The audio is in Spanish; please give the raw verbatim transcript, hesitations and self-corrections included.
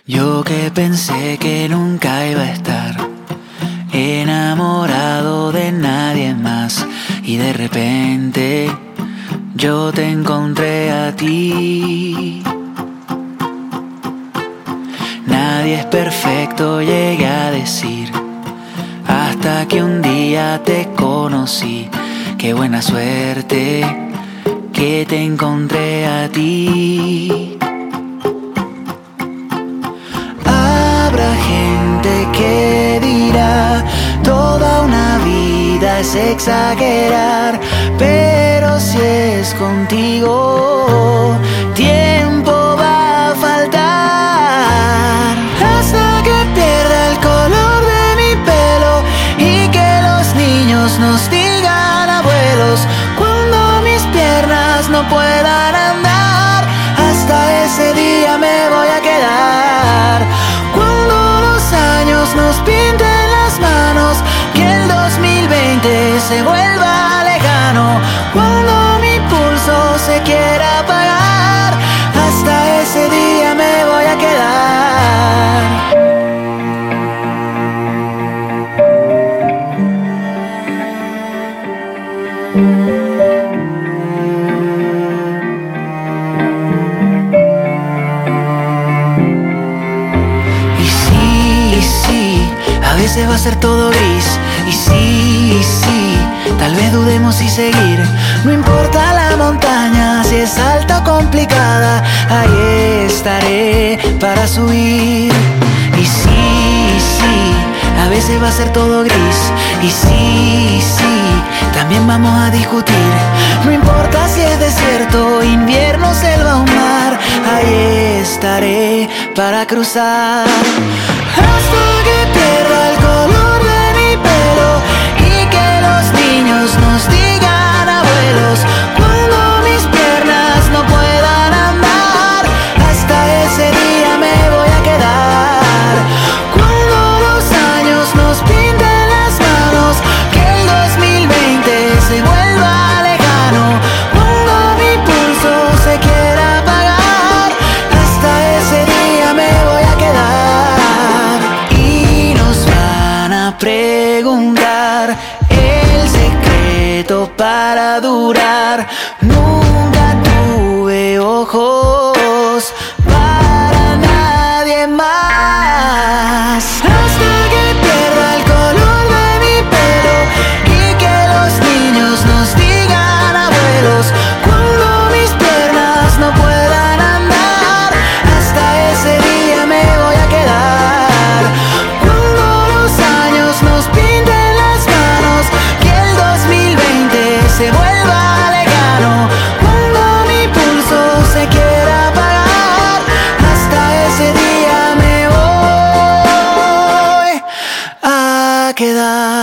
Yo que pensé que nunca iba a estar enamorado de nadie más, y de repente yo te encontré a ti. Nadie es perfecto, llegué a decir, hasta que un día te conocí. Qué buena suerte que te encontré a ti. Habrá gente que dirá, toda una vida es exagerar, pero si es contigo, tiempo va a faltar. Hasta que pierda el color de mi pelo y que los niños nos digan abuelos, cuando mis piernas no puedan andar, hasta ese día me voy a quedar. Cuando los años nos pinten las manos, que el dos mil veinte se vuelva lejano. Cuando mi pulso se quiera apagar, hasta ese día me voy a quedar. A veces va a ser todo gris, y sí, sí, tal vez dudemos si seguir. No importa la montaña, si es alta o complicada, ahí estaré para subir. Y sí, sí, a veces va a ser todo gris, y sí, sí, también vamos a discutir. No importa si es desierto, invierno, selva o mar, ahí estaré para cruzar. Hasta que pierda el color de mi pelo y que los niños nos digan abuelos, cuando mis piernas no puedan andar, hasta ese día me voy a quedar. Cuando los años nos pinten las manos, que el dos mil veinte se vuelva lejano. Cuando mi pulso se quiera apagar, hasta ese día me voy a quedar. Preguntar el secreto para durar. Nunca tuve ojos para nadie más. Hasta que pierda el color de mi pelo y que los niños nos digan abuelos, cuando mis piernas no puedan andar, hasta ese día me voy a quedar. Nos pinten las manos, que el dos mil veinte se vuelva lejano. Cuando mi pulso se quiera apagar, hasta ese día me voy a quedar.